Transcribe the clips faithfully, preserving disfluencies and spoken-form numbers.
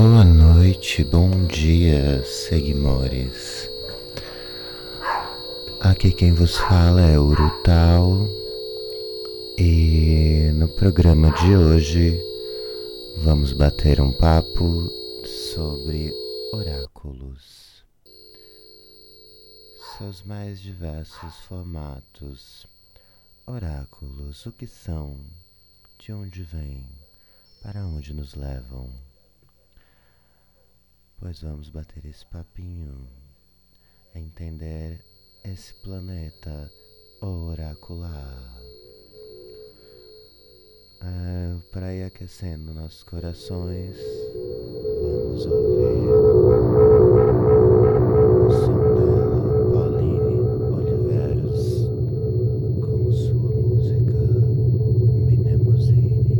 Boa noite, bom dia, seguimores. Aqui quem vos fala é Urutau e no programa de hoje vamos bater um papo sobre oráculos, seus mais diversos formatos. Oráculos, o que são? De onde vêm? Para onde nos levam? Pois vamos bater esse papinho, entender esse planeta oracular. É, para ir aquecendo nossos corações, vamos ouvir o som dela, Pauline Oliveros, com sua música Mnemosine.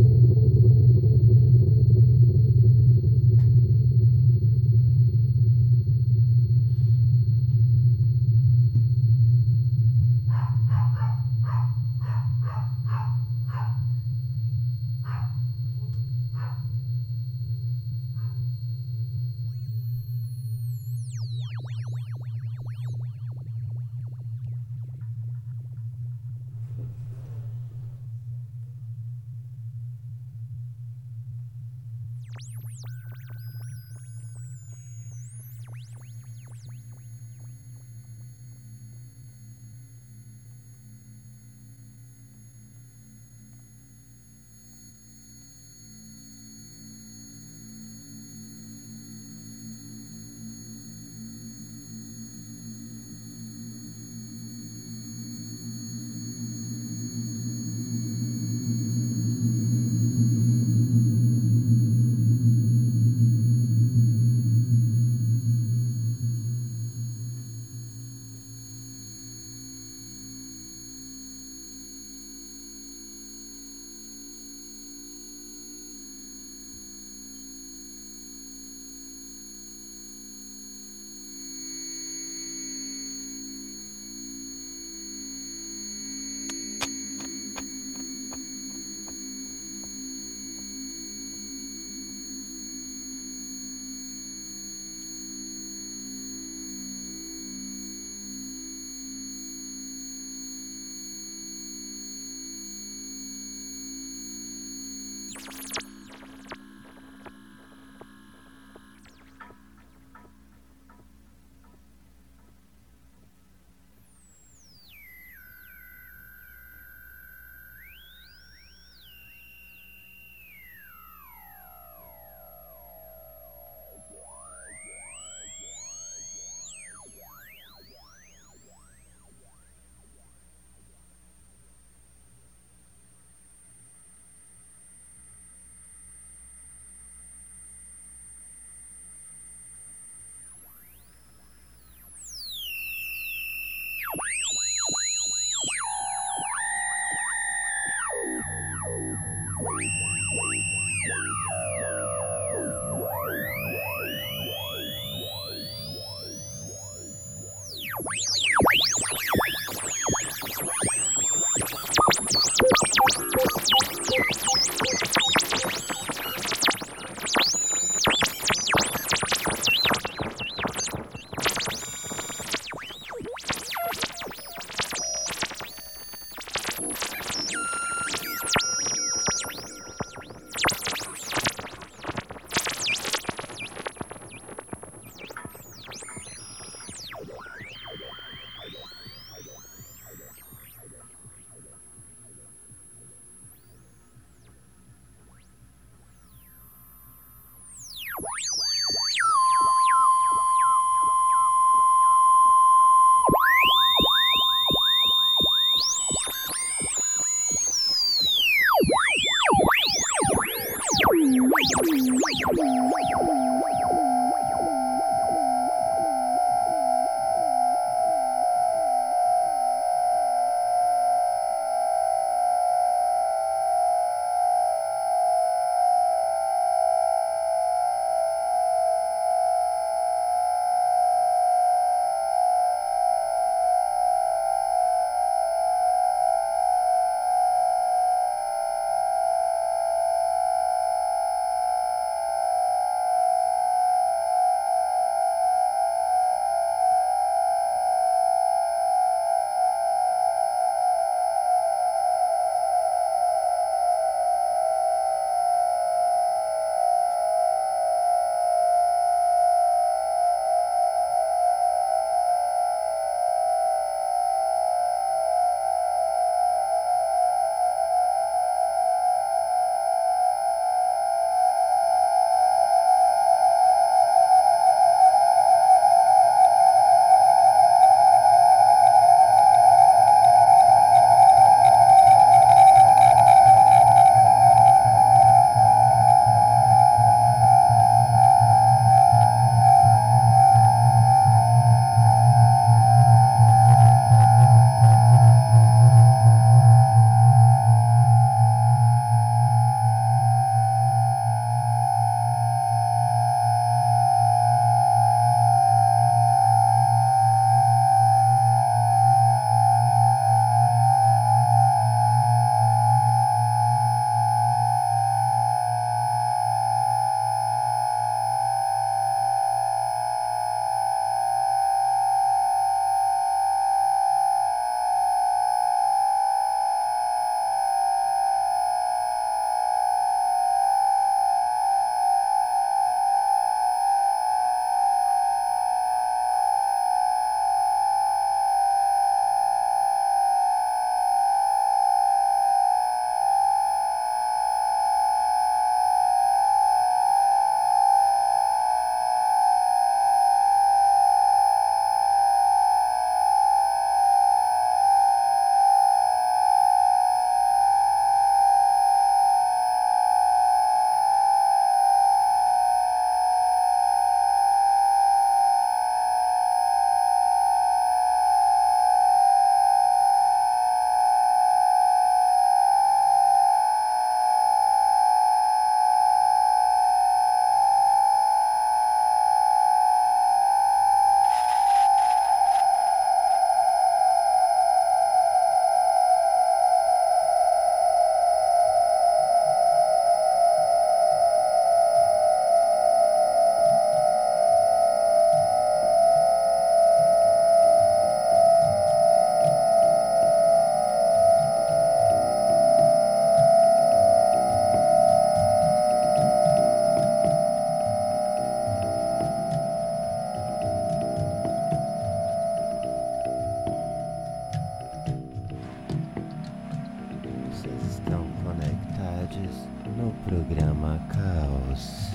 caos.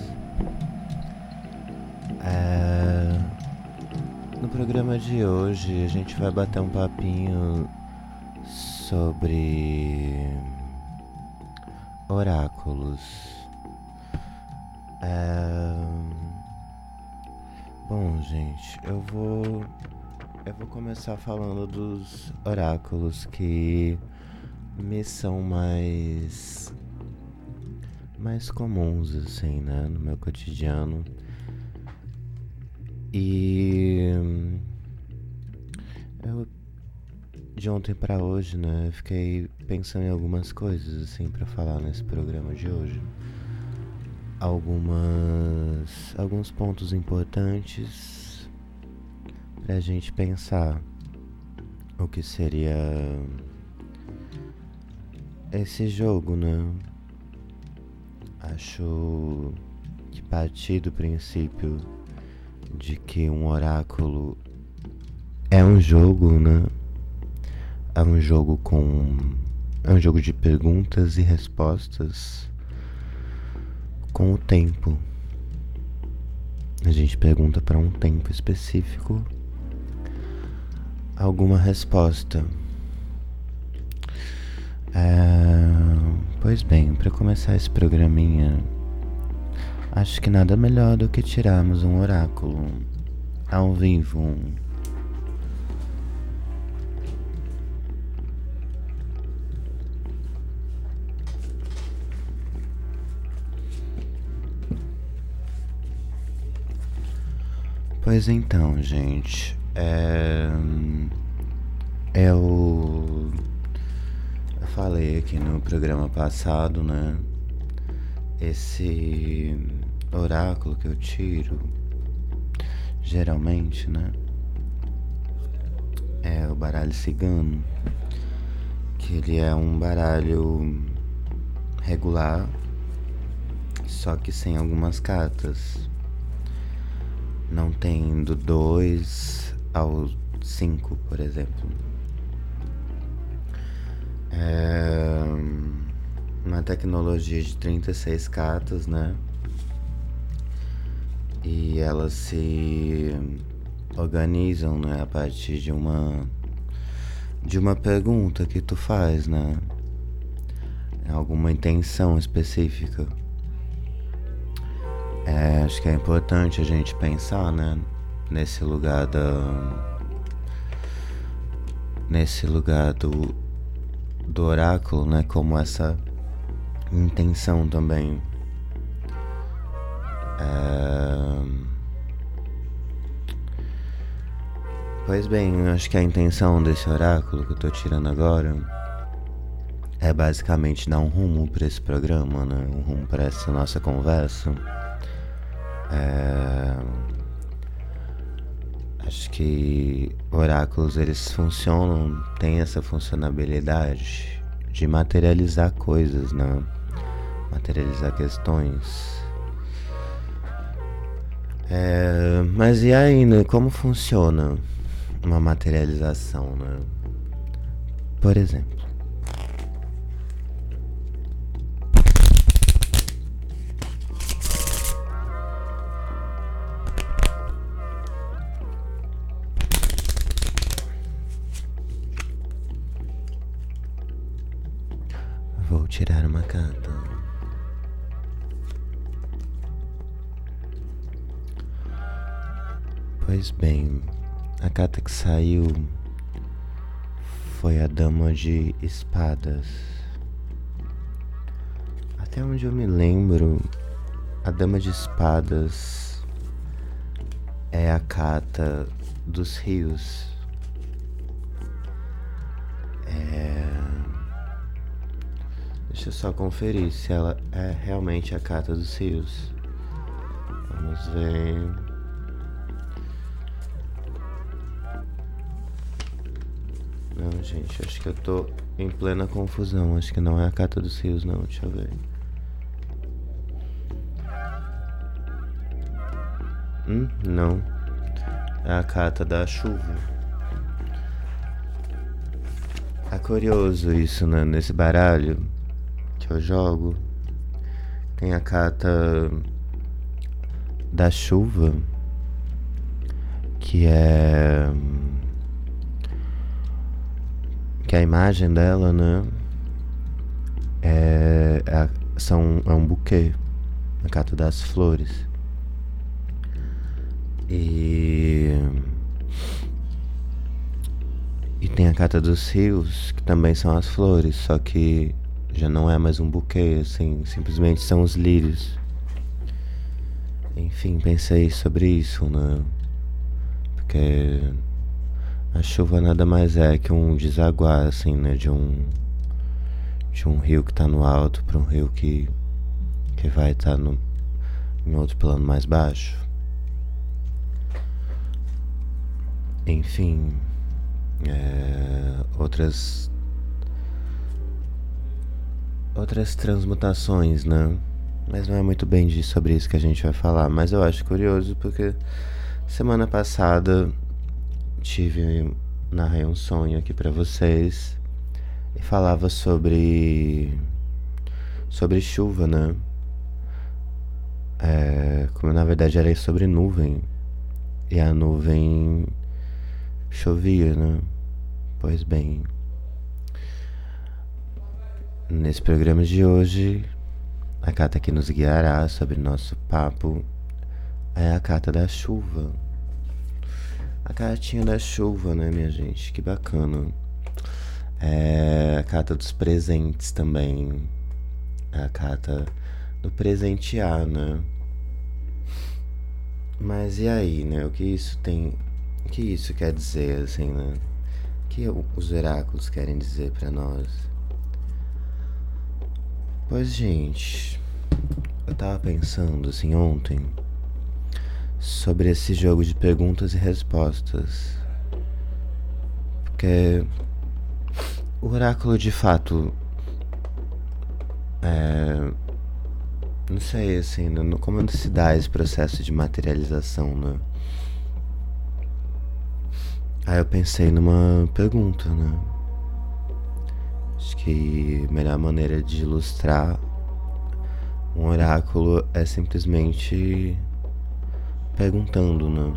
É... No programa de hoje a gente vai bater um papinho sobre oráculos. É... Bom, gente, eu vou eu vou começar falando dos oráculos que me são mais mais comuns assim, né, no meu cotidiano. E eu de ontem pra hoje, né, fiquei pensando em algumas coisas assim pra falar nesse programa de hoje. Algumas alguns pontos importantes pra gente pensar o que seria esse jogo, né? Acho que partir do princípio de que um oráculo é um jogo, né? É um jogo com é um jogo de perguntas e respostas com o tempo. A gente pergunta para um tempo específico alguma resposta. É... Pois bem, para começar esse programinha, acho que nada melhor do que tirarmos um oráculo ao vivo. Pois então, gente, é... eu... eu falei aqui no programa passado, né? Esse oráculo que eu tiro, geralmente, né? É o baralho cigano, que ele é um baralho regular, só que sem algumas cartas. Não tem do dois ao cinco, por exemplo. É uma tecnologia de trinta e seis cartas, né? E elas se organizam, né, a partir de uma de uma pergunta que tu faz, né? Alguma intenção específica. É, acho que é importante a gente pensar, né, nesse lugar da nesse lugar do do oráculo, né, como essa intenção também. É... Pois bem, eu acho que a intenção desse oráculo que eu tô tirando agora é basicamente dar um rumo para esse programa, né, um rumo para essa nossa conversa. É... Acho que oráculos, eles funcionam, têm essa funcionalidade de materializar coisas, né? Materializar questões. É... Mas e aí, né? Como funciona uma materialização, né? Por exemplo, vou tirar uma carta. Pois bem, a carta que saiu foi a Dama de Espadas. Até onde eu me lembro, a Dama de Espadas é a carta dos rios. É... Deixa eu só conferir se ela é realmente a carta dos rios. Vamos ver. Não, gente, acho que eu tô em plena confusão. Acho que não é a carta dos rios, não. Deixa eu ver. Hum, não. É a carta da chuva. É curioso isso, né? Nesse baralho que eu jogo, Tem a carta da chuva, que é que a imagem dela, né, é, é, são, é um buquê, a carta das flores. E e tem a carta dos rios, que também são as flores, só que já não é mais um buquê, assim, simplesmente são os lírios. Enfim, pensei sobre isso, né? Porque a chuva nada mais é que um desaguar, assim, né? De um, de um rio que tá no alto para um rio que, que vai estar no, em outro plano mais baixo. Enfim, é, outras outras transmutações, né? Mas não é muito bem de, sobre isso que a gente vai falar. Mas eu acho curioso porque semana passada tive, narrei um sonho aqui pra vocês e falava sobre sobre chuva, né? É, como na verdade era sobre nuvem, e a nuvem chovia, né? Pois bem, nesse programa de hoje, a carta que nos guiará sobre nosso papo é a carta da chuva. A cartinha da chuva, né, minha gente? Que bacana. É a carta dos presentes também. É a carta do presentear, né? Mas e aí, né? O que isso tem... O que isso quer dizer, assim, né? O que os oráculos querem dizer pra nós? Pois, gente, eu tava pensando, assim, ontem, sobre esse jogo de perguntas e respostas. Porque o oráculo, de fato, é... não sei, assim, né? Como se dá esse processo de materialização, né? Aí eu pensei numa pergunta, né? Acho que a melhor maneira de ilustrar um oráculo é simplesmente perguntando, né?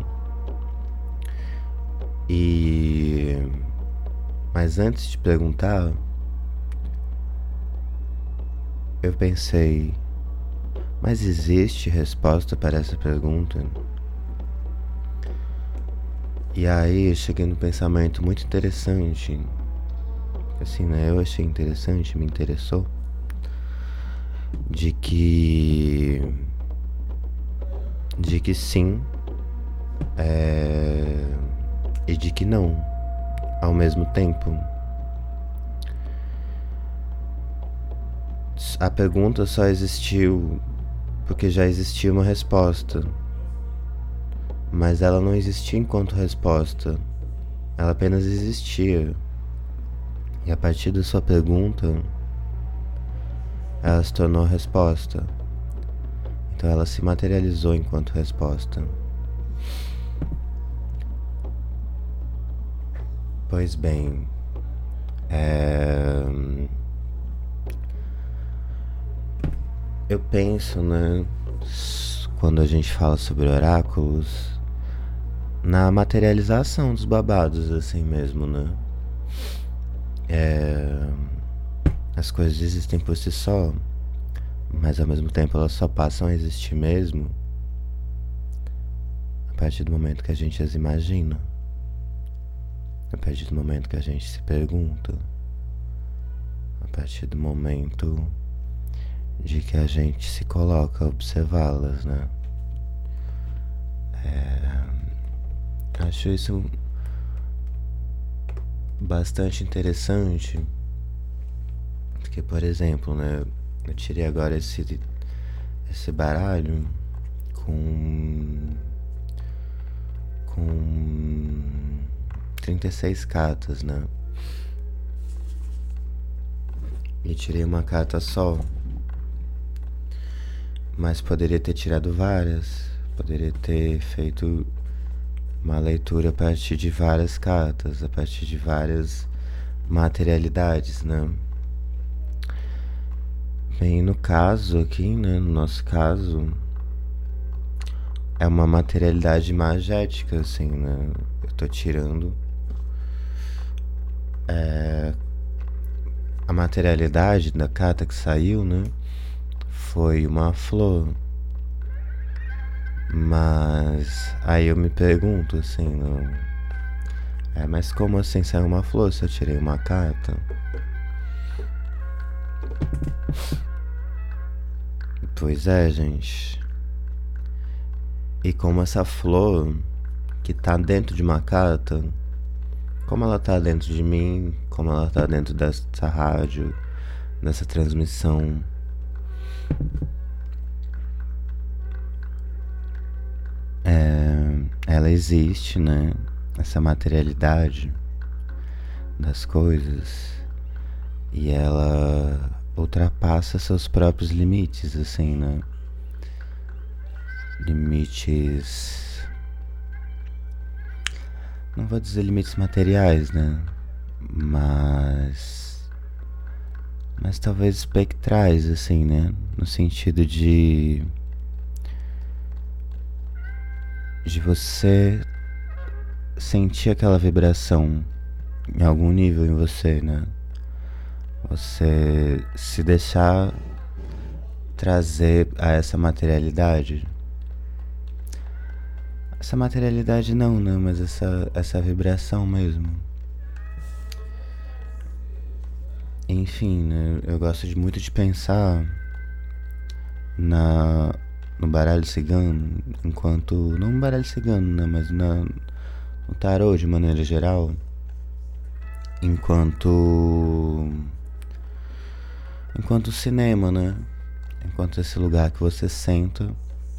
E... Mas antes de perguntar, eu pensei, mas existe resposta para essa pergunta? E aí eu cheguei num pensamento muito interessante. Assim, né? Eu achei interessante, me interessou. De que... De que sim. É... E de que não. Ao mesmo tempo. A pergunta só existiu porque já existia uma resposta. Mas ela não existia enquanto resposta. Ela apenas existia. E a partir da sua pergunta, ela se tornou resposta. Então ela se materializou enquanto resposta. Pois bem, é... eu penso, né, quando a gente fala sobre oráculos, na materialização dos babados, assim mesmo, né? É... As coisas existem por si só, mas ao mesmo tempo elas só passam a existir mesmo a partir do momento que a gente as imagina, a partir do momento que a gente se pergunta, a partir do momento de que a gente se coloca a observá-las, né? É... Acho isso bastante interessante, porque, por exemplo, né, eu tirei agora esse, esse baralho com, com trinta e seis cartas, né? E tirei uma carta só, mas poderia ter tirado várias, poderia ter feito uma leitura a partir de várias cartas, a partir de várias materialidades, né? Bem, no caso aqui, né, no nosso caso, é uma materialidade magética, assim, né? Eu tô tirando é, a materialidade da carta que saiu, né? Foi uma flor. Mas aí eu me pergunto assim, não. É, mas como assim saiu uma flor se eu tirei uma carta? Pois é, gente. E como essa flor que tá dentro de uma carta, como ela tá dentro de mim, como ela tá dentro dessa rádio, dessa transmissão. É, ela existe, né? Essa materialidade das coisas, e ela ultrapassa seus próprios limites, assim, né? Limites. Não vou dizer limites materiais, né? Mas. Mas talvez espectrais, assim, né? No sentido de. De você sentir aquela vibração em algum nível em você, né? Você se deixar trazer a essa materialidade. Essa materialidade não, né? Mas essa, essa vibração mesmo. Enfim, né? Eu gosto de muito de pensar na, no baralho cigano, enquanto... Não no baralho cigano, né? Mas na, no tarô, de maneira geral. Enquanto... Enquanto cinema, né? Enquanto esse lugar que você senta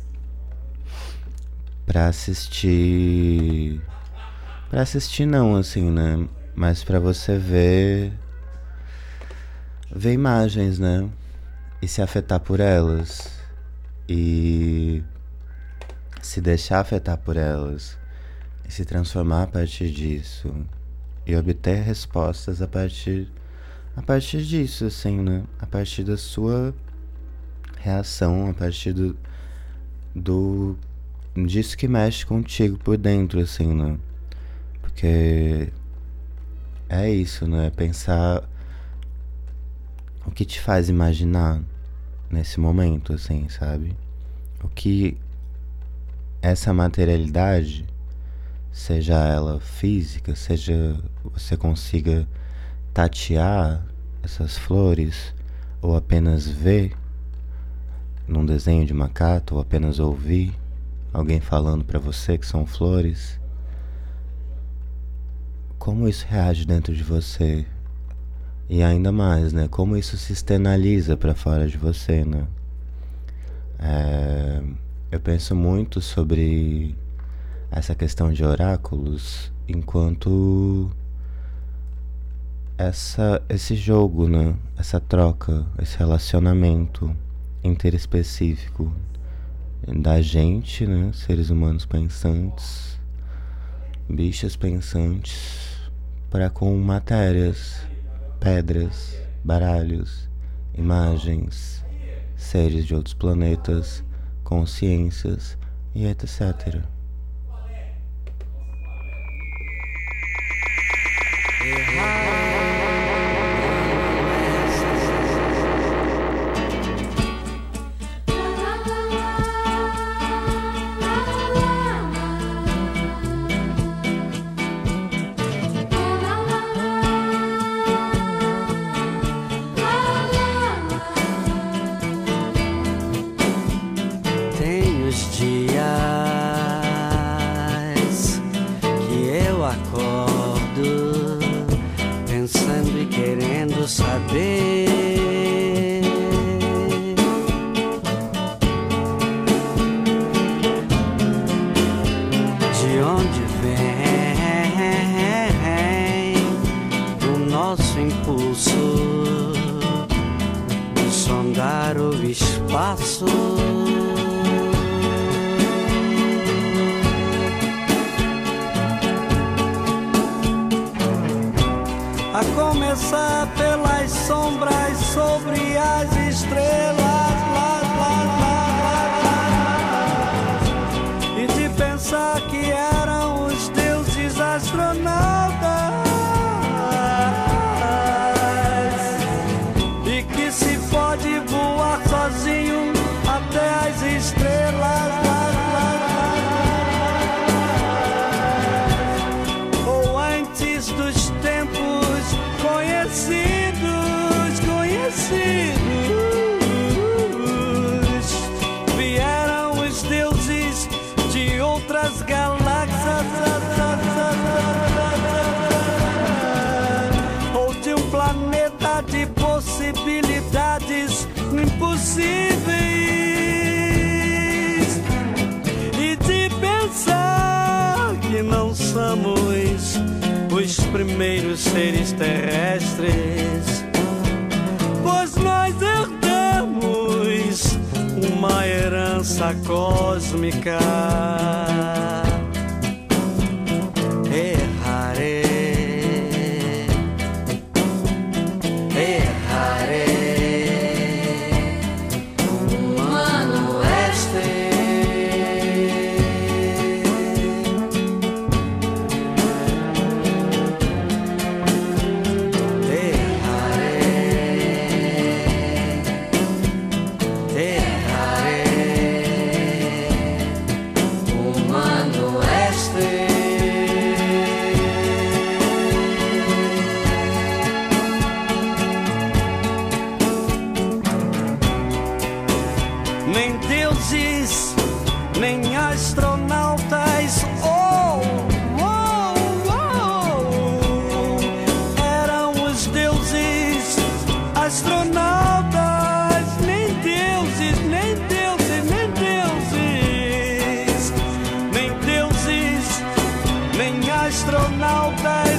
pra assistir... Pra assistir não, assim, né? Mas pra você ver... Ver imagens, né? E se afetar por elas. E... se deixar afetar por elas. E se transformar a partir disso. E obter respostas a partir... A partir disso, assim, né? A partir da sua reação, a partir do... do disso que mexe contigo por dentro, assim, né? Porque... é isso, né? Pensar... o que te faz imaginar nesse momento, assim, sabe? O que essa materialidade, seja ela física, seja você consiga tatear essas flores, ou apenas ver num desenho de uma carta, ou apenas ouvir alguém falando pra você que são flores, como isso reage dentro de você? E ainda mais, né? Como isso se externaliza pra fora de você, né? É, eu penso muito sobre essa questão de oráculos enquanto essa, esse jogo, né? Essa troca, esse relacionamento interespecífico da gente, né? Seres humanos pensantes, bichos pensantes, para com matérias, pedras, baralhos, imagens, seres de outros planetas, consciências e etcétera. Tem os dias que eu acordo pensando e querendo saber de onde vem o nosso impulso de sondar o espaço. A começar pelas sombras sobre as estrelas. pensar que eram os deuses astronautas e que se pode voar sozinho até as estrelas. Ou antes dos tempos conhecidos, conhecidos, vieram os deuses de outras galáxias ou de um planeta de possibilidades impossíveis, e de pensar que não somos os primeiros seres terrestres, pois nós herdamos uma herança cósmica. Erraré, erraré, humano este. Nem deuses, nem astronautas, oh, oh, oh, eram os deuses astronautas. Nem deuses, nem deuses, nem deuses, nem deuses, nem astronautas.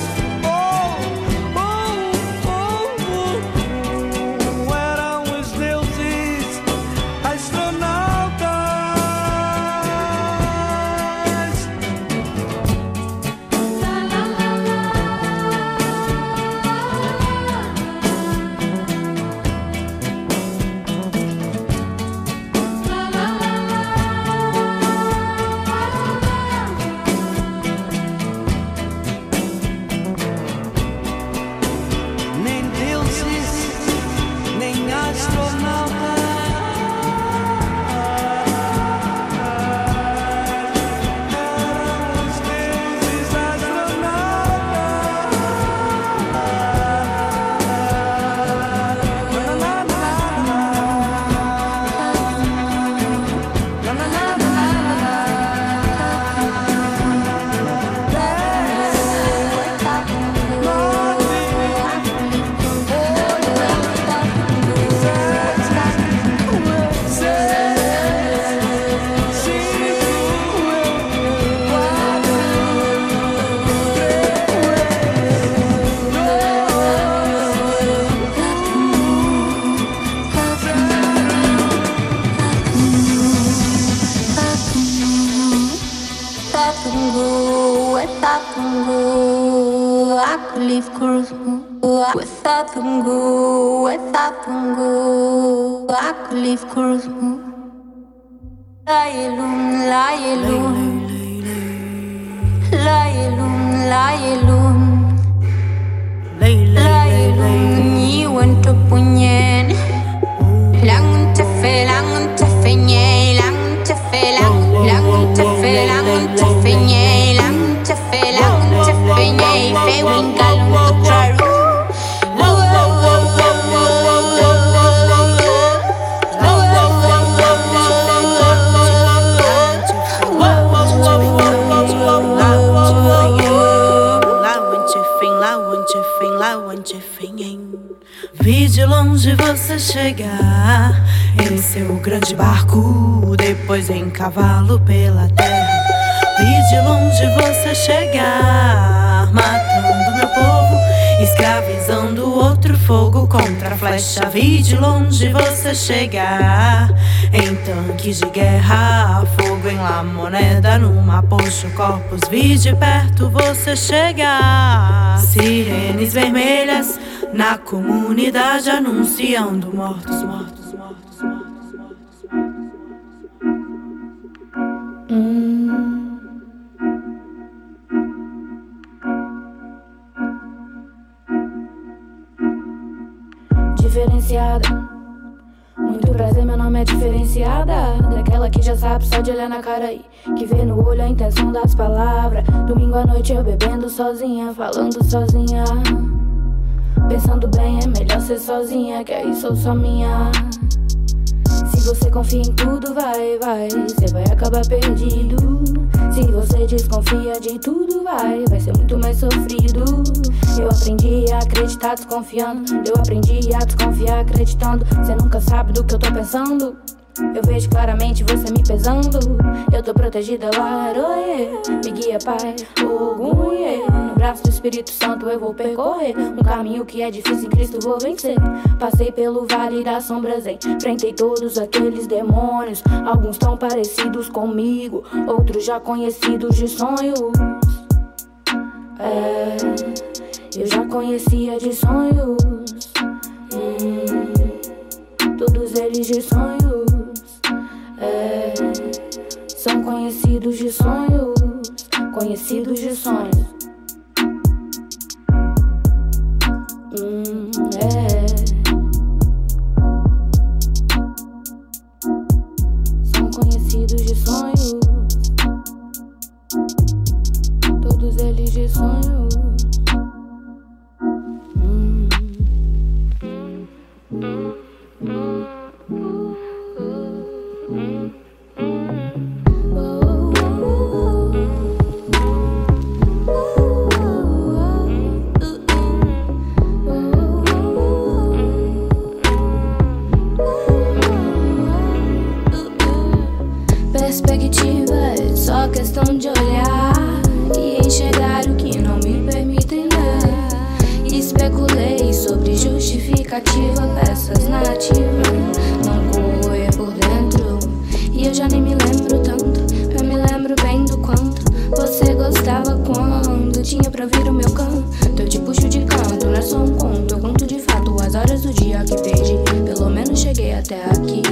Without Tungu, without Tungu, I could leave Kurusmu. Layelum, layelum, layelum, layelum, layelum, ni wento punyen. Langun tefe, langun tefe nye, langun tefe, langun, langun tefe, langun tefe nye, langun tefe, langun tefe nye, fe wingalun kutraru. Vi de longe você chegar em seu grande barco, depois em cavalo pela terra. Vi de longe você chegar, matando meu povo, escravizando outro fogo contra a flecha. Vi de longe você chegar em tanques de guerra, fogo em La Moneda, numa Pocho Corpus. Vi de perto você chegar, sirenes vermelhas na comunidade anunciando mortos, mortos, mortos, mortos, mortos. Hum. é diferenciada, daquela que já sabe só de olhar na cara aí, que vê no olho a intenção das palavras. Domingo à noite eu bebendo sozinha, falando sozinha, pensando bem, é melhor ser sozinha, que aí sou só minha. Se você confia em tudo, vai, vai, você vai acabar perdido. Se você desconfia de tudo, vai, vai ser muito mais sofrido. Eu aprendi a acreditar desconfiando, eu aprendi a desconfiar acreditando. Você nunca sabe do que eu tô pensando. Eu vejo claramente você me pesando. Eu tô protegida lá, oie. Me guia, Pai, Ogum, yeah. No braço do Espírito Santo eu vou percorrer um caminho que é difícil, em Cristo vou vencer. Passei pelo vale das sombras, enfrentei todos aqueles demônios. Alguns tão parecidos comigo, outros já conhecidos de sonhos. É, eu já conhecia de sonhos, hum, todos eles de sonhos. É, são conhecidos de sonhos, conhecidos de sonhos. Hum, é. São conhecidos de sonhos, todos eles de sonhos. Hum. Perspectiva é só questão de olhar e enxergar o que não me permitem ver. Especulei sobre justificativa, peças nativas, não corroer por dentro. E eu já nem me lembro tanto, eu me lembro bem do quanto você gostava quando tinha pra ouvir o meu canto. Eu te puxo de canto, não é só um conto, eu conto de fato as horas do dia que perdi. Pelo menos cheguei até aqui.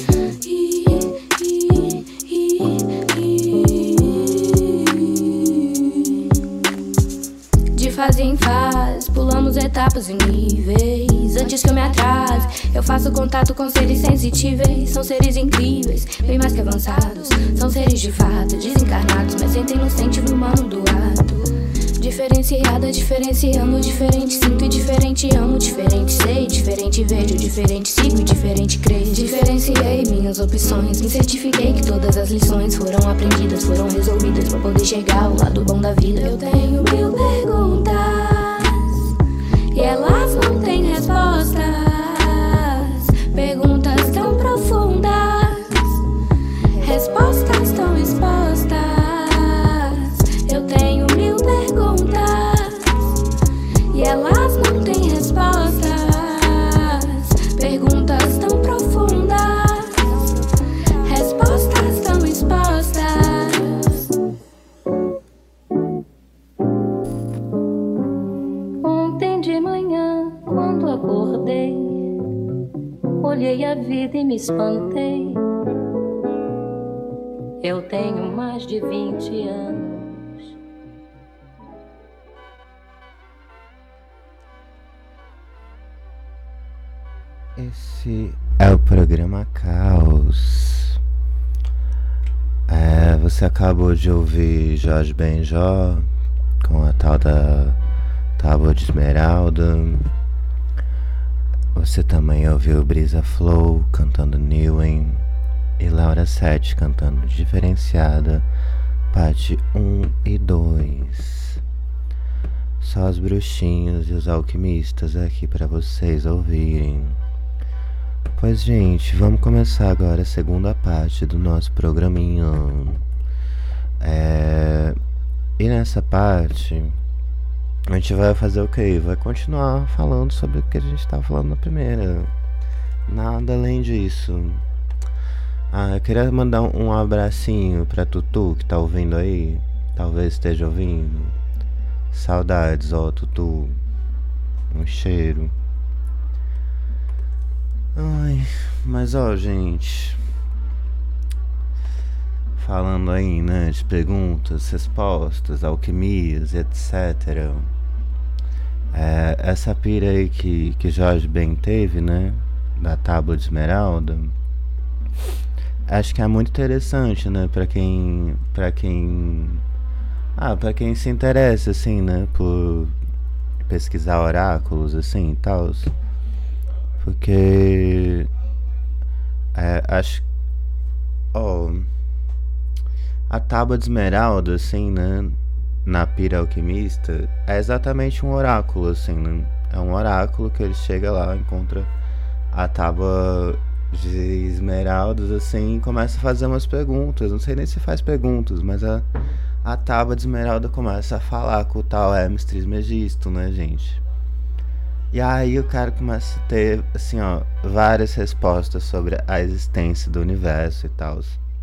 De fase em fase, pulamos etapas e níveis. Antes que eu me atrase, eu faço contato com seres sensitíveis. São seres incríveis, bem mais que avançados. São seres de fato, desencarnados, mas sentem no sentido humano do ato. Diferenciada, diferenciando, diferente sinto e diferente amo. Diferente sei, diferente vejo, diferente sigo e diferente creio. Diferenciei minhas opções, me certifiquei que todas as lições foram aprendidas, foram resolvidas pra poder chegar ao lado bom da vida. Eu tenho mil perguntas e elas não têm respostas. Perguntas tão profundas, respostas tão expostas. Eu tenho mil perguntas e elas não têm respostas. Perguntas tão profundas, respostas tão expostas. Ontem de manhã, quando acordei, olhei a vida e me espantei. Eu tenho mais de vinte anos. Esse é o programa Caos. É, você acabou de ouvir Jorge Benjó com a tal da Tábua de Esmeralda. Você também ouviu Brisa Flow cantando Newen e Laura Sete cantando Diferenciada, parte um e dois. Só os bruxinhos e os alquimistas aqui para vocês ouvirem. Pois, gente, vamos começar agora a segunda parte do nosso programinha. É... E nessa parte, a gente vai fazer o quê? Vai continuar falando sobre o que a gente estava falando na primeira. Nada além disso. Ah, eu queria mandar um abracinho pra Tutu, que tá ouvindo aí. Talvez esteja ouvindo. Saudades, ó, Tutu. Um cheiro. Ai, mas ó, gente, falando aí, né, de perguntas, respostas, alquimias, etcétera. É, essa pira aí que, que Jorge Ben teve, né, da Tábua de Esmeralda, Acho que é muito interessante, né, pra quem, pra quem, ah, pra quem se interessa, assim, né, por pesquisar oráculos, assim, e tal, porque, é, acho, ó, oh, a tábua de esmeralda, assim, né, na pira alquimista, é exatamente um oráculo, assim, né, é um oráculo que ele chega lá, encontra a tábua de esmeraldas, assim, e começa a fazer umas perguntas. Não sei nem se faz perguntas, mas a, a tábua de esmeralda começa a falar com o tal Hermes Trismegisto, né, gente? E aí o cara começa a ter, assim, ó, várias respostas sobre a existência do universo e tal.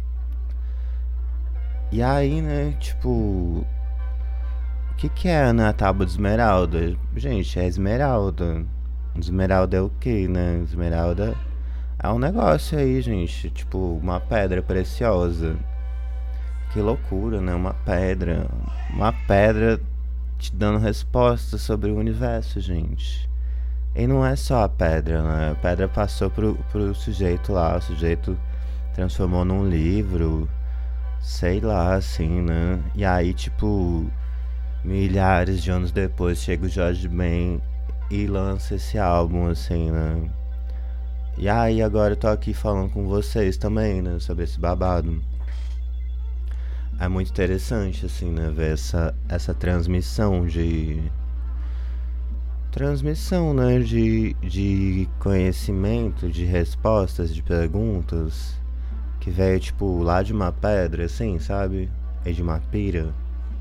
E aí, né, tipo, o que que é, né, a tábua de esmeralda? Gente, é esmeralda. Esmeralda é o que, né? Esmeralda é um negócio aí, gente. Tipo, uma pedra preciosa. Que loucura, né? Uma pedra. Uma pedra te dando respostas sobre o universo, gente. E não é só a pedra, né? A pedra passou pro, pro sujeito lá. O sujeito transformou num livro. Sei lá, assim, né? E aí, tipo, milhares de anos depois chega o Jorge Ben e lança esse álbum, assim, né? E aí agora eu tô aqui falando com vocês também, né? Sobre esse babado. É muito interessante, assim, né? Ver essa, essa transmissão de... Transmissão, né? De, de conhecimento, de respostas, de perguntas. Que veio, tipo, lá de uma pedra, assim, sabe? E de uma pira.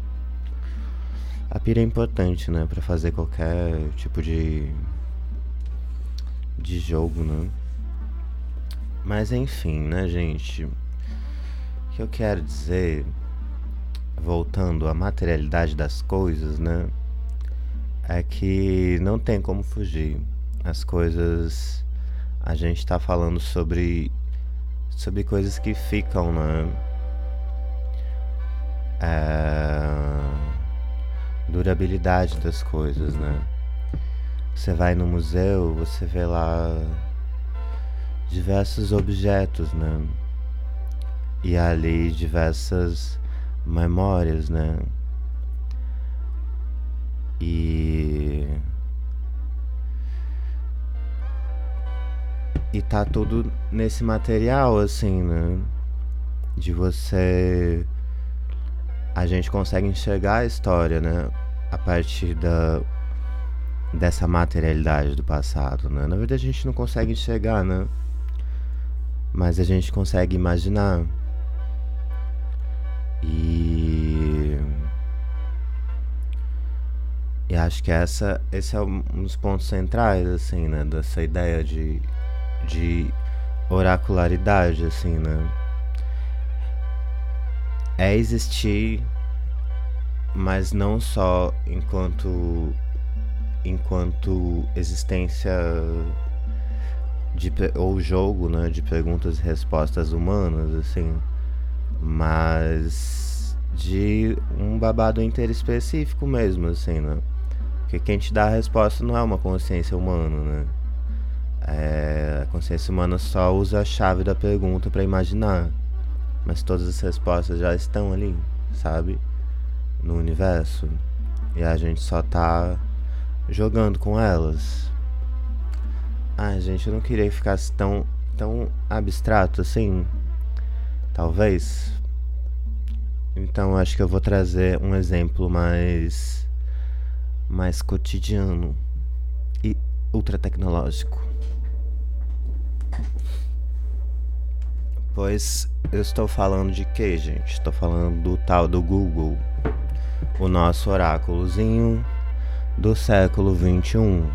A pira é importante, né, pra fazer qualquer tipo de de jogo, né? Mas enfim, né, gente? O que eu quero dizer, voltando à materialidade das coisas, né, é que não tem como fugir. As coisas, a gente tá falando sobre sobre coisas que ficam, né? É... durabilidade das coisas, né? Você vai no museu, você vê lá diversos objetos, né? E ali diversas memórias, né? E e tá tudo nesse material, assim, né? De você... A gente consegue enxergar a história, né? A partir da... dessa materialidade do passado, né? Na verdade a gente não consegue enxergar, né? Mas a gente consegue imaginar. E... E acho que essa, esse é um dos pontos centrais, assim, né? Dessa ideia de... de oracularidade, assim, né? É existir, mas não só enquanto enquanto existência de, ou jogo, né, de perguntas e respostas humanas, assim, mas de um babado interespecífico mesmo, assim, né? Porque quem te dá a resposta não é uma consciência humana, né? É, a consciência humana só usa a chave da pergunta para imaginar. Mas todas as respostas já estão ali, sabe? No universo. E a gente só tá jogando com elas. Ai, gente, eu não queria ficar tão, tão abstrato assim. Talvez. Então eu acho que eu vou trazer um exemplo mais... mais cotidiano e ultra tecnológico. Pois eu estou falando de quê, gente? Estou falando do tal do Google, o nosso oráculozinho do século vinte e um.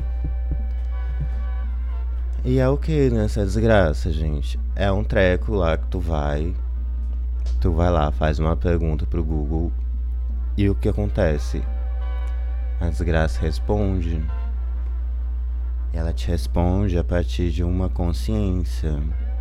E é o que nessa desgraça, gente? É um treco lá que tu vai, tu vai lá, faz uma pergunta pro Google e o que acontece? A desgraça responde. E ela te responde a partir de uma consciência.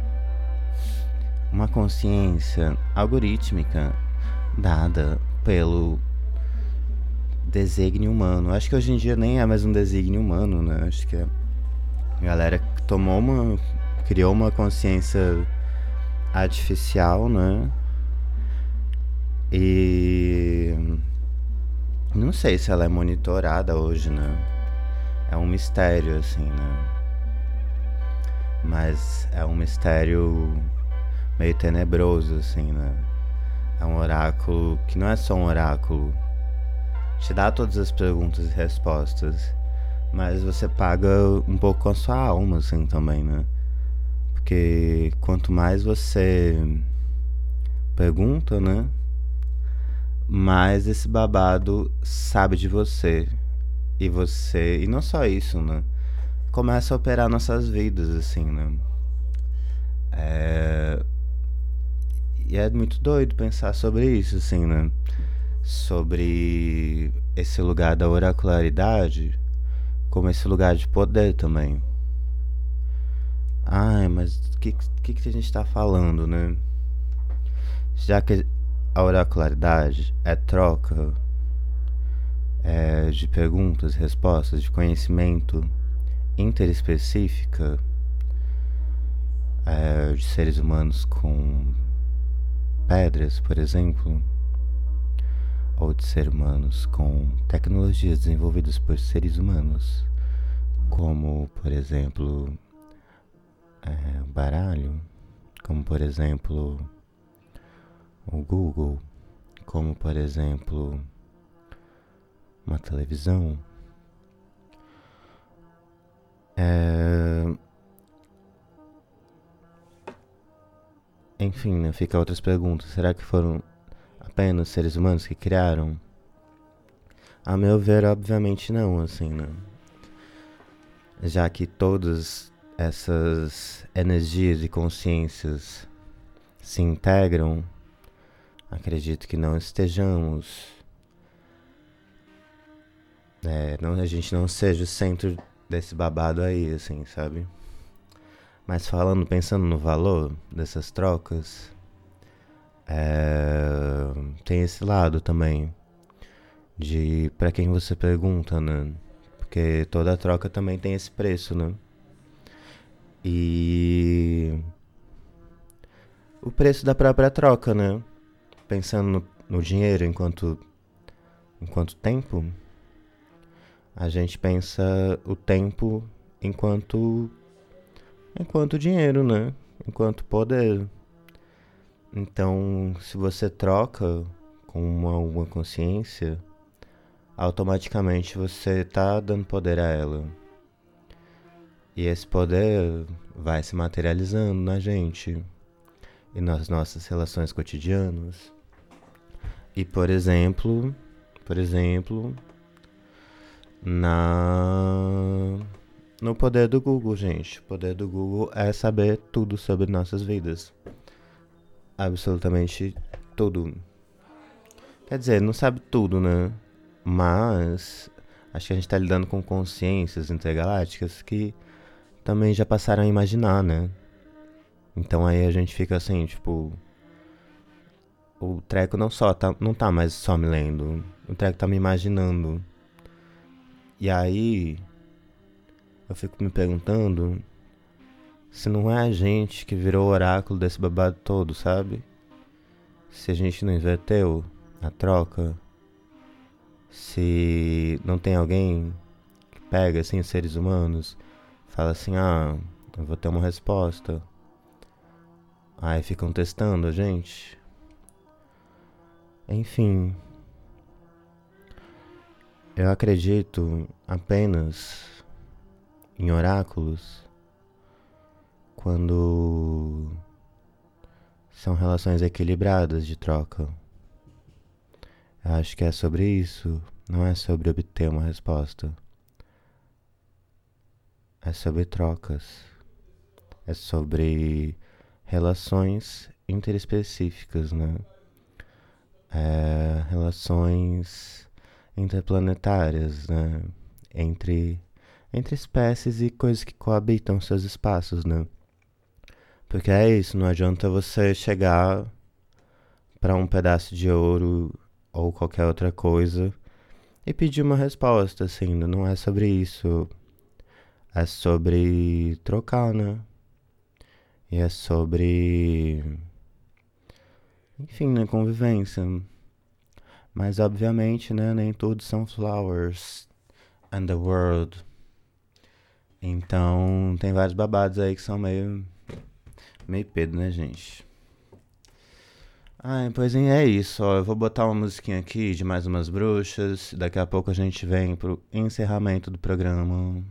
Uma consciência algorítmica dada pelo desígnio humano. Acho que hoje em dia nem é mais um desígnio humano, né? Acho que a galera tomou uma... criou uma consciência artificial, né? E não sei se ela é monitorada hoje, né? É um mistério, assim, né? Mas é um mistério meio tenebroso, assim, né? É um oráculo que não é só um oráculo. Te dá todas as perguntas e respostas, mas você paga um pouco com a sua alma, assim, também, né? Porque quanto mais você pergunta, né? Mais esse babado sabe de você. E você... E não só isso, né? Começa a operar nossas vidas, assim, né? É... E é muito doido pensar sobre isso, assim, né? Sobre esse lugar da oracularidade como esse lugar de poder também. Ai, mas o que, que, que a gente tá falando, né? Já que a oracularidade é troca é, de perguntas, respostas, de conhecimento interespecífica é, de seres humanos com pedras, por exemplo, ou de seres humanos com tecnologias desenvolvidas por seres humanos, como, por exemplo, é, o baralho, como, por exemplo, o Google, como, por exemplo, uma televisão. É... Enfim, né, fica outras perguntas. Será que foram apenas seres humanos que criaram? A meu ver, obviamente não, assim, né? Já que todas essas energias e consciências se integram, acredito que não estejamos... É, não, a gente não seja o centro desse babado aí, assim, sabe? Mas falando, pensando no valor dessas trocas, é, tem esse lado também de pra quem você pergunta, né? Porque toda troca também tem esse preço, né? E o preço da própria troca, né? Pensando no, no dinheiro enquanto, enquanto tempo, a gente pensa o tempo enquanto enquanto dinheiro, né? Enquanto poder. Então, se você troca com uma, uma consciência, automaticamente você tá dando poder a ela. E esse poder vai se materializando na gente e nas nossas relações cotidianas. E, por exemplo, por exemplo, na no poder do Google, gente. O poder do Google é saber tudo sobre nossas vidas. Absolutamente tudo. Quer dizer, não sabe tudo, né? Mas acho que a gente tá lidando com consciências intergalácticas que também já passaram a imaginar, né? Então aí a gente fica assim, tipo... O treco não só tá, não tá mais só me lendo. O treco tá me imaginando. E aí... Eu fico me perguntando se não é a gente que virou o oráculo desse babado todo, sabe? Se a gente não inverteu a troca. Se não tem alguém que pega, assim, os seres humanos, fala assim, ah, eu vou ter uma resposta. Aí ficam testando a gente. Enfim. Eu acredito apenas em oráculos quando são relações equilibradas de troca. Eu acho que é sobre isso, não é sobre obter uma resposta. É sobre trocas. É sobre relações interespecíficas, né? É, relações interplanetárias, né? Entre, entre espécies e coisas que coabitam seus espaços, né? Porque é isso, não adianta você chegar para um pedaço de ouro ou qualquer outra coisa e pedir uma resposta, assim, não é sobre isso. É sobre trocar, né? E é sobre... enfim, né, convivência. Mas, obviamente, né, nem todos são flowers in the world. Então, tem vários babados aí que são meio... meio pedo, né, gente? Ai, pois é isso, ó. Eu vou botar uma musiquinha aqui de Mais Umas Bruxas. Daqui a pouco a gente vem pro encerramento do programa.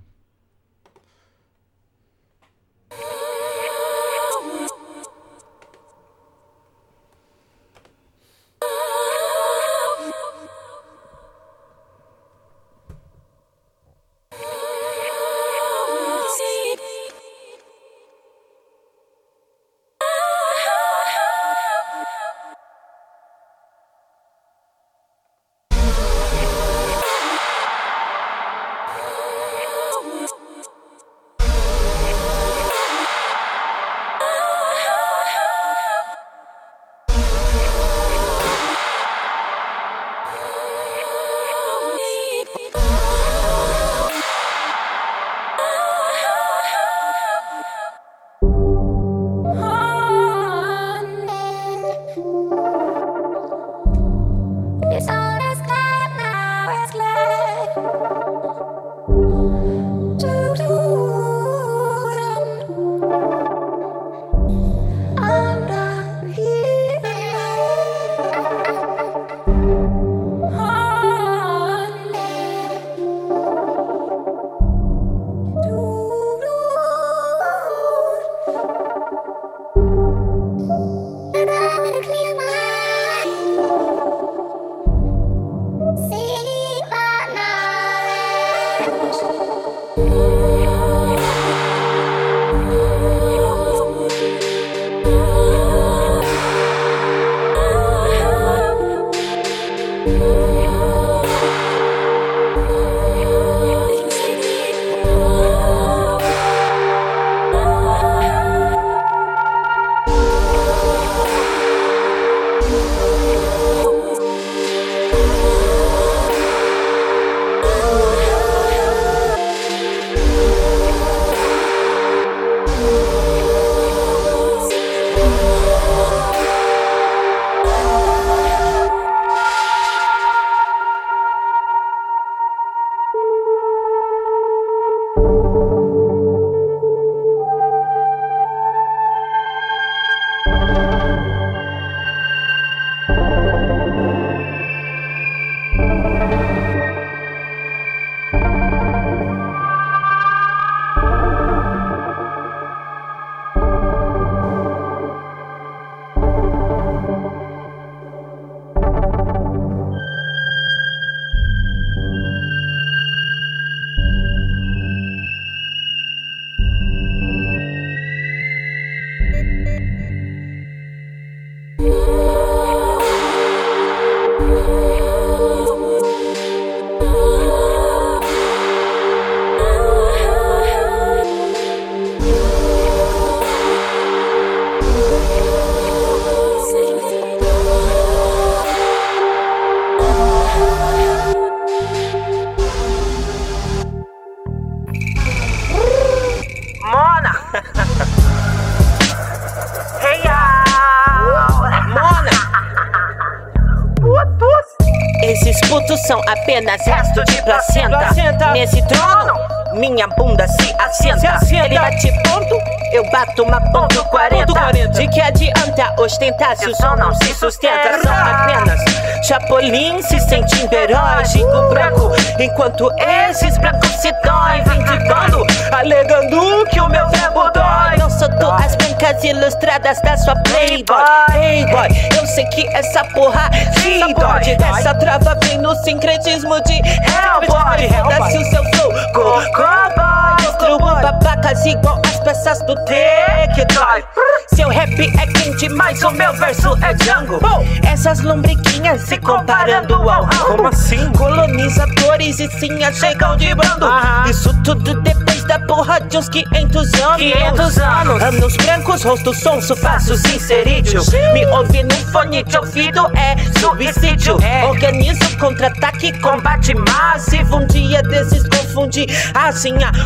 São apenas resto de placenta. placenta. Nesse trono, minha bunda se assenta. se assenta. Ele bate ponto, eu bato uma ponto quarenta. De que adianta ostentar se o som não se sustenta? São apenas Chapolin se sentindo herói. Gingo branco, enquanto esses brancos se doem. Vindicando, alegando que o meu verbo dói. Não sou as brancas ilustradas da sua Playboy. Playboy, eu sei que essa porra te dói. Essa trava vem no sincretismo de Hellboy. Foda-se o seu flow, go, go boy. Destruo babacas igual as peças do Tectoy. Seu rap é quente, mas o meu verso é Django. Essas lombriquinhas se comparando ao Rambo. Como assim? Colonizadores e sim chegam de bando. Ah. Isso tudo depois da porra de uns quinhentos anos. quinhentos anos. Anos brancos, rosto sonso, faço sincerídeo. Me ouvir no fone de ouvido é subsídio. É. Organizo contra-ataque, combate massivo. Um dia desses confundi assim a com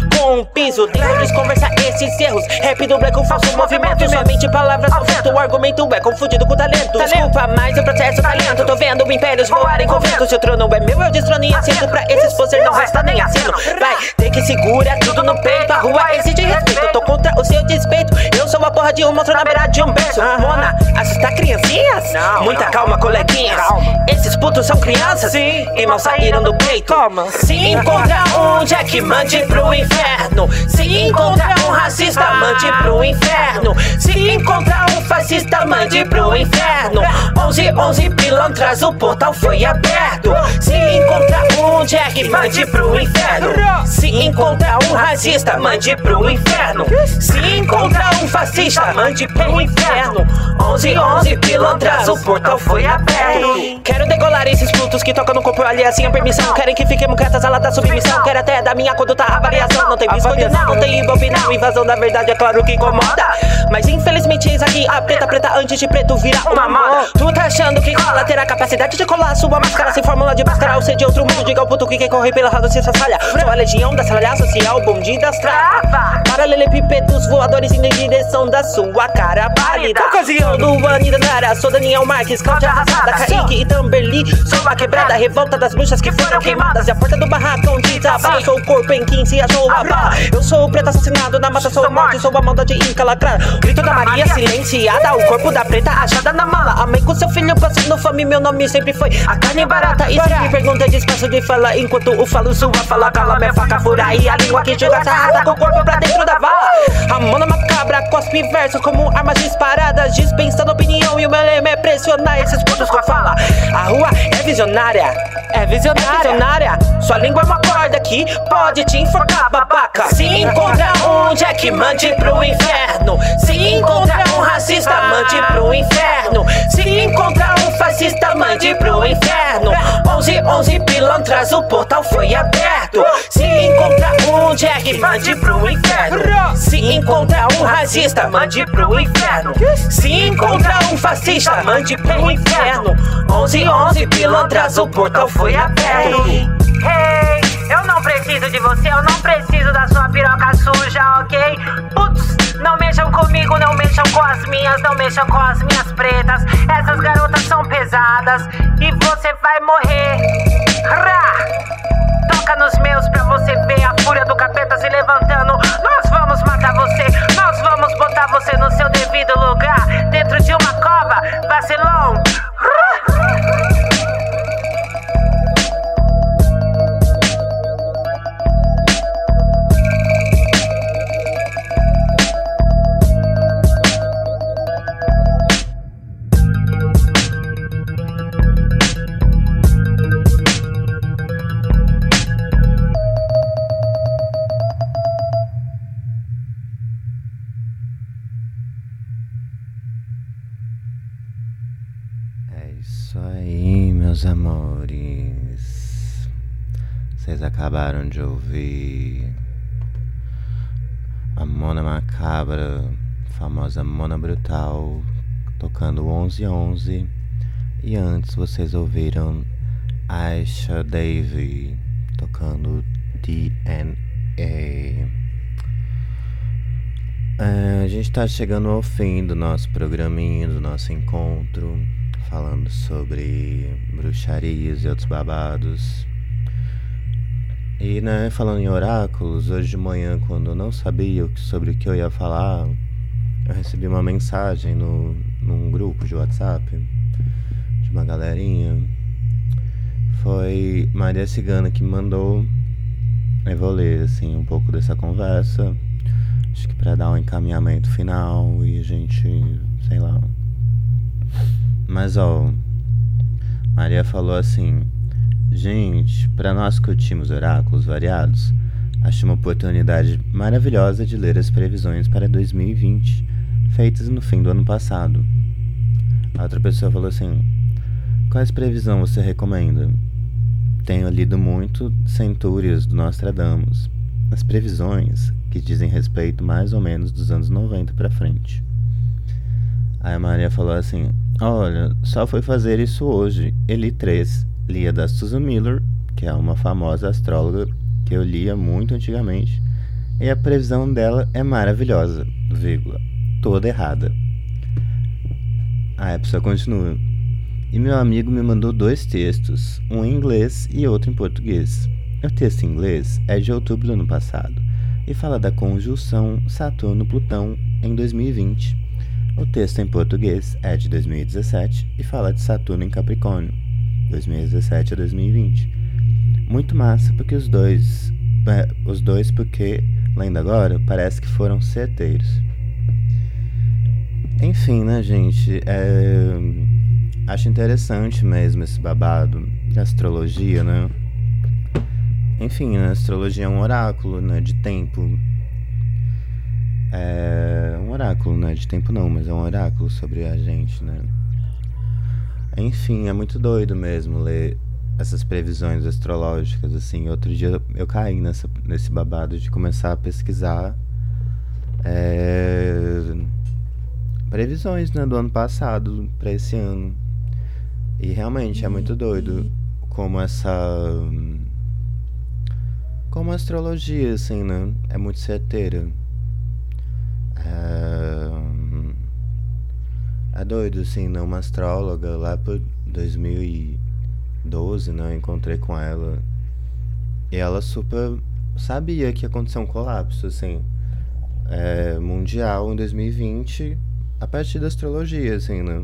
piso. Tento desconversar esses erros. Rap do black, um falso movimento. Somente palavras ao vento. O argumento é confundido com talento. Desculpa, mas eu processo talento. Tô vendo impérios voarem com vento. Se o trono é meu, eu destrono e assento. Pra esses poser não resta nem aceno. Vai, tem que segura tudo no peito. A rua exige respeito. Eu tô contra o seu despeito. Eu sou a porra de um monstro na beira de um berço. Mona, assustar criancinhas? Não, Muita não. calma, coleguinhas. Calma. Esses putos são crianças. Sim. E mal saíram do peito. Toma. Se encontra um Jack, mande pro inferno. Se encontra um racista, mande pro inferno. Se encontra um fascista, mande pro inferno. Onze, onze pilantras, o portal foi aberto. Se encontra um Jack, mande pro inferno. Se encontra um racista, mande pro inferno. Se encontra um fascista, mande pro inferno. Onze, onze pilantras, o portal foi aberto. Quero degolar esses putos que tocam no corpo alheio sem a permissão. Querem que fiquemos quietas, ela da submissão. Quero até da minha conduta a avaliação. Não tem me esconder, não tem envolver, não. Invasão da verdade é claro que incomoda. Mas infelizmente eis aqui a preta, preta antes de preto virar uma moda. Tu tá achando que cola ter a capacidade de colar sua máscara sem fórmula de máscara ou ser de outro mundo. Diga ao puto que quem corre pela roda se falha. Sou a legião da salha social, bonde das travas. Paralelepípedos voadores indo em direção da sua cara pálida. Ocasião do Anidanara, sou Daniel Marques, Cláudia arrasada, Kaique e Tamberli. Sou a quebrada, revolta das bruxas que foram queimadas. E a porta do barracão de Itabá. Sou o corpo em quem se achou a bala. Eu sou o preto assassinado, na mata sou morte. Sou a maldade inca lacrada. Grito da Maria silenciada, o corpo da preta achada na mala. Amei com seu filho passando fome, meu nome sempre foi a carne barata. E se me pergunta, despaço de fala, enquanto eu falo sua fala. Cala minha faca, fura aí a língua que joga sarrada com o corpo pra dentro da vala. A mona macabra cospe versos como armas disparadas, dispensando opinião e o meu lema é pressionar esses putos com a fala. A rua é visionária, é visionária, é visionária. Sua língua é uma corda que pode te enforcar, babaca. Se encontra um Jack, mande pro inferno. Se encontra um racista, mande pro inferno. Se encontra um fascista, mande pro inferno. Onze, onze pilantras, o portal foi aberto. Se encontra um Jack, mande pro inferno. Se encontra um racista, mande pro inferno. Se encontra um fascista, mande pro inferno. Onze, onze pilantras, o portal foi aberto. Hey, eu não preciso de você, eu não preciso da sua piroca suja, ok? Putz, não mexam comigo, não mexam com as minhas, não mexam com as minhas pretas. Essas garotas são pesadas e você vai morrer. Rá! Toca nos meus pra você ver a fúria do capeta se levantando. Nós vamos matar você, nós vamos botar você no seu devido lugar, dentro de uma cova, vacilão. Isso aí, meus amores. Vocês acabaram de ouvir a Mona Macabra, famosa Mona Brutal, tocando onze onze. E antes vocês ouviram Aisha Davy tocando D N A. É, a gente tá chegando ao fim do nosso programinha, do nosso encontro, falando sobre bruxarias e outros babados. E, né, falando em oráculos, hoje de manhã, quando eu não sabia sobre o que eu ia falar, eu recebi uma mensagem no, num grupo de WhatsApp de uma galerinha. Foi Maria Cigana que me mandou. Eu vou ler, assim, um pouco dessa conversa, acho que pra dar um encaminhamento final e a gente, sei lá. Mas, ó, Maria falou assim: gente, para nós que curtimos oráculos variados, acho uma oportunidade maravilhosa de ler as previsões para dois mil e vinte, feitas no fim do ano passado. A outra pessoa falou assim: quais previsão você recomenda? Tenho lido muito Centúrias do Nostradamus, as previsões que dizem respeito mais ou menos dos anos noventa para frente. Aí a Maria falou assim: olha, só fui fazer isso hoje. Eu li três. Li a da Susan Miller, que é uma famosa astróloga que eu lia muito antigamente, E a previsão dela é maravilhosa, vírgula, toda errada. Aí a pessoa continua. E meu amigo me mandou dois textos, um em inglês e outro em português. O texto em inglês é de outubro do ano passado e fala da conjunção Saturno-Plutão em dois mil e vinte. O texto em português é de dois mil e dezessete e fala de Saturno em Capricórnio, dois mil e dezessete a dois mil e vinte. Muito massa porque os dois, é, os dois porque, lendo agora, parece que foram certeiros. Enfim, né, gente, é... acho interessante mesmo esse babado de astrologia, né? Enfim, a astrologia é um oráculo, né, de tempo. É um oráculo, né, de tempo não, mas é um oráculo sobre a gente, né? Enfim, é muito doido mesmo ler essas previsões astrológicas, assim. Outro dia eu caí nessa, nesse babado de começar a pesquisar é, previsões, né, do ano passado para esse ano. E realmente é muito doido como essa... como a astrologia, assim, né? É muito certeira. É, é doido, assim, né? Uma astróloga lá por dois mil e doze, né? Eu encontrei com ela. E ela super sabia que ia acontecer um colapso, assim, é, mundial em dois mil e vinte, a partir da astrologia, assim, né?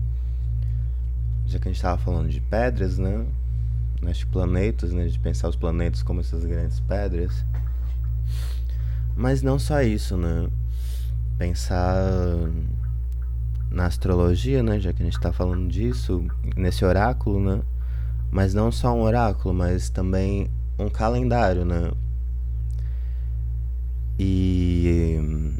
Já que a gente tava falando de pedras, né? De planetas, né? De pensar os planetas como essas grandes pedras. Mas não só isso, né? Pensar na astrologia, né? Já que a gente tá falando disso, nesse oráculo, né? Mas não só um oráculo, mas também um calendário, né? E...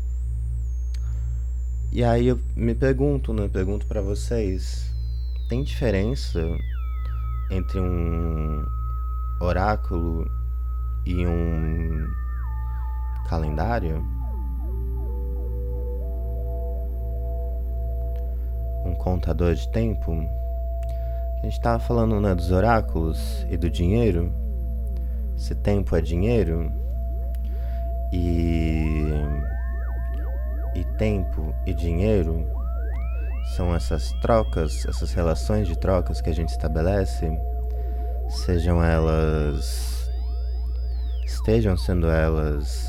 E aí eu me pergunto, né? Pergunto pra vocês... Tem diferença entre um oráculo e um calendário? Um contador de tempo? A gente estava falando, né, dos oráculos e do dinheiro. Se tempo é dinheiro e, e tempo e dinheiro são essas trocas, essas relações de trocas que a gente estabelece, sejam elas, estejam sendo elas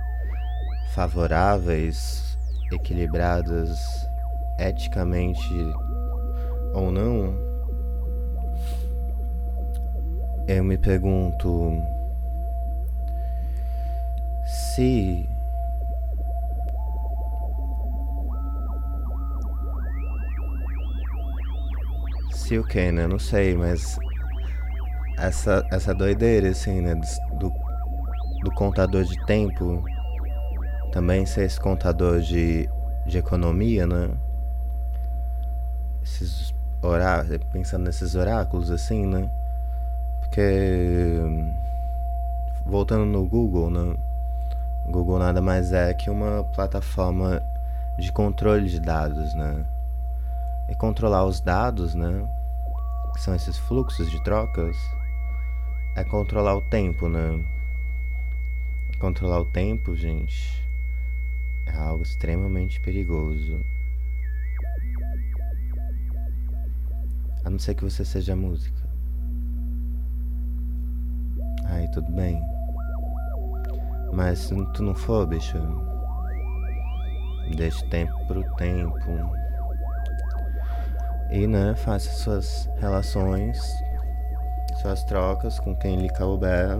favoráveis, equilibradas, eticamente ou não. Eu me pergunto se se o que, né? Não sei, mas essa, essa doideira, assim, né? Do, do contador de tempo também ser esse contador de, de economia, né? Esses oráculos, pensando nesses oráculos, assim, né? Porque voltando no Google, né? O Google nada mais é que uma plataforma de controle de dados, né? E controlar os dados, né? Que são esses fluxos de trocas, é controlar o tempo, né? Controlar o tempo, gente, é algo extremamente perigoso. A não ser que você seja música. Aí tudo bem. Mas se tu não for, bicho, deixe tempo pro tempo. E, né, faça suas relações, suas trocas com quem lhe couber.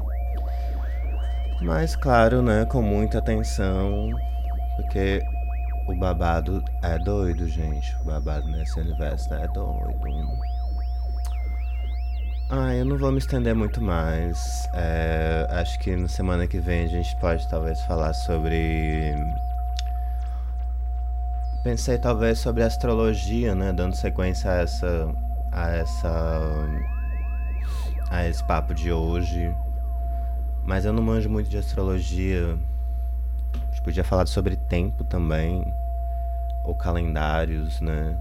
Mas, claro, né, com muita atenção, porque o babado é doido, gente. O babado nesse universo é doido. Ah, eu não vou me estender muito mais. É, acho que na semana que vem a gente pode talvez falar sobre... Pensei talvez sobre astrologia, né? Dando sequência a essa... A essa... A esse papo de hoje. Mas eu não manjo muito de astrologia. A gente podia falar sobre tempo também. Ou calendários, né?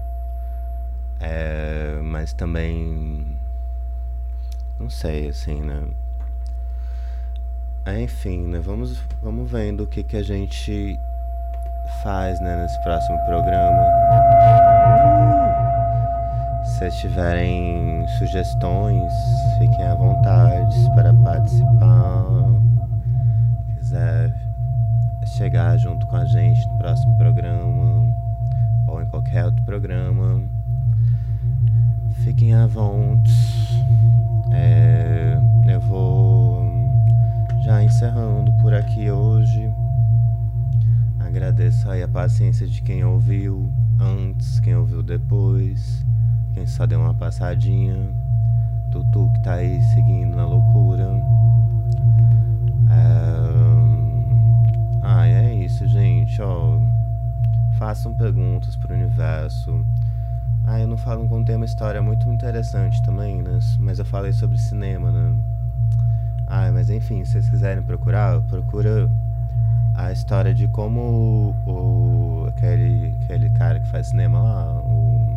É, mas também... Não sei, assim, né? Enfim, né? Vamos, vamos vendo o que, que a gente faz, né, nesse próximo programa. Se tiverem sugestões, fiquem à vontade para participar. Se quiser chegar junto com a gente no próximo programa ou em qualquer outro programa, fiquem à vontade. É, eu vou já encerrando por aqui hoje. Agradeço aí a paciência de quem ouviu antes, quem ouviu depois, quem só deu uma passadinha, Tutu que tá aí seguindo na loucura. É... Ah, é isso, gente, ó. Façam perguntas pro universo. Ah, eu não falo com uma história muito interessante também, né? Mas eu falei sobre cinema, né? Ah, mas enfim, se vocês quiserem procurar, procura a história de como o, o aquele, aquele cara que faz cinema lá, o...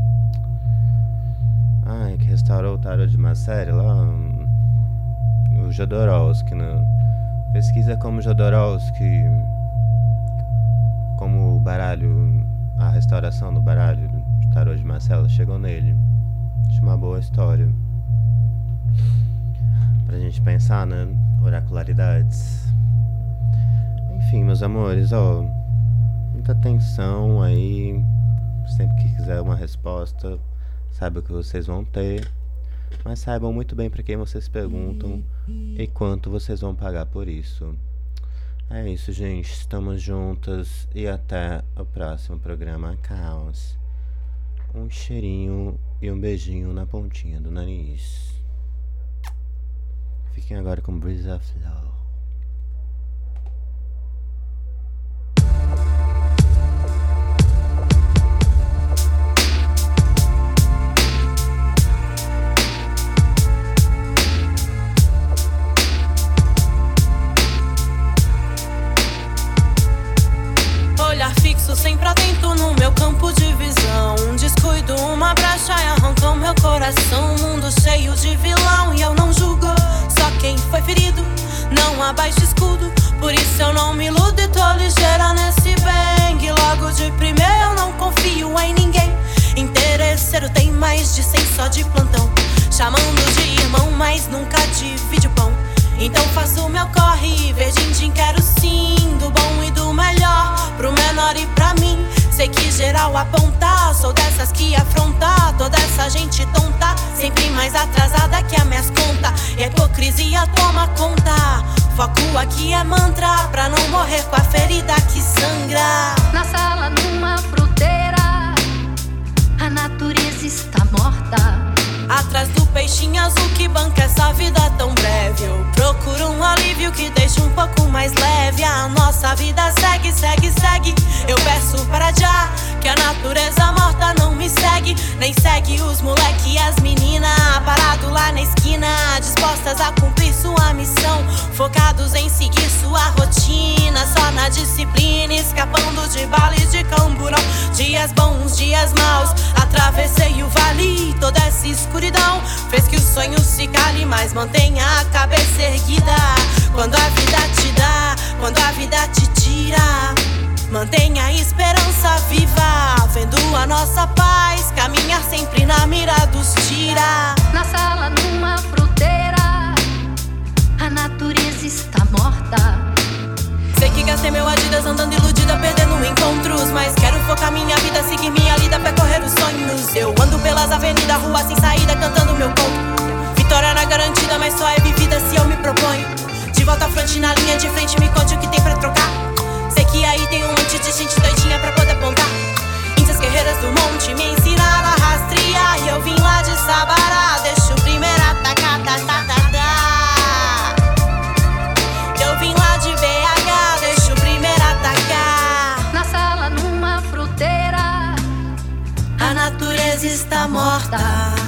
Ai, que restaurou o tarô de uma série lá, o Jodorowsky, né? Pesquisa como Jodorowsky, como o baralho, a restauração do baralho de tarô de Marcelo chegou nele. Acho uma boa história pra gente pensar, né? Oracularidades. Enfim, meus amores, ó, muita atenção aí. Sempre que quiser uma resposta, saiba que vocês vão ter, mas saibam muito bem pra quem vocês perguntam e quanto vocês vão pagar por isso. É isso, gente. Estamos juntas e até o próximo programa Caos. Um cheirinho e um beijinho na pontinha do nariz. Fiquem agora com Breeze of Love. Sempre atento no meu campo de visão. Um descuido, uma brecha e arrancam meu coração. Um mundo cheio de vilão e eu não julgo. Só quem foi ferido não abaixa escudo. Por isso eu não me iludo e tô ligeira nesse bang. Logo de primeira eu não confio em ninguém. Interesseiro tem mais de cem só de plantão. Chamando de irmão, mas nunca divide o pão. Então faço o meu corre, verdinho quero sim. Do bom e do melhor, pro menor e pra mim. Sei que geral aponta, sou dessas que afronta toda essa gente tonta, sempre mais atrasada que as minhas contas. E a hipocrisia toma conta. Foco aqui é mantra, pra não morrer com a ferida que sangra. Na sala, numa fruteira, a natureza está morta. Atrás do peixinho azul que banca essa vida tão breve, eu procuro um alívio que deixe um pouco mais leve. A nossa vida segue, segue, segue. Eu peço para já que a natureza morta não me segue. Nem segue os moleque e as menina parado lá na esquina, dispostas a cumprir sua missão, focados em seguir sua rotina, só na disciplina, escapando de bala e de camburão. Dias bons, dias maus, atravessei o vale. Toda essa escuridão fez que o sonho se cale, mas mantenha a cabeça erguida. Quando a vida te dá, quando a vida te tira, mantenha a esperança viva, vendo a nossa paz caminhar sempre na mira dos tira. Na sala, numa fruteira, a natureza está morta. Sei que gastei meu Adidas andando iludida, perdendo encontros, mas quero focar minha vida, seguir minha lida, percorrer os sonhos. Eu ando pelas avenidas, rua sem saída, cantando meu conto. Vitória não é garantida, mas só é vivida se eu me proponho. De volta à frente, na linha de frente, me conte o que tem pra trocar. Sei que aí tem um monte de gente doidinha pra poder apontar. Índias guerreiras do monte me ensinaram a rastrear, e eu vim lá de Sabará, deixa o primeiro atacar, tá, tá, tá, tá. Eu vim lá de B H, deixa o primeiro atacar. Na sala, numa fruteira, a natureza está morta.